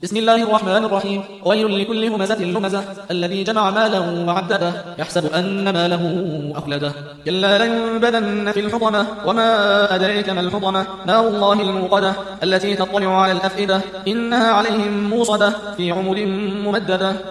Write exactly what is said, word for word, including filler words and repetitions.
بسم الله الرحمن الرحيم. ويل لكل همزة لمزة الذي جمع ماله وعدده يحسب أن ماله أخلده كلا لينبذن في الحطمة وما أدريك ما الحطمة نار الله الموقدة التي تطلع على الأفئدة إنها عليهم موصدة في عمد ممددة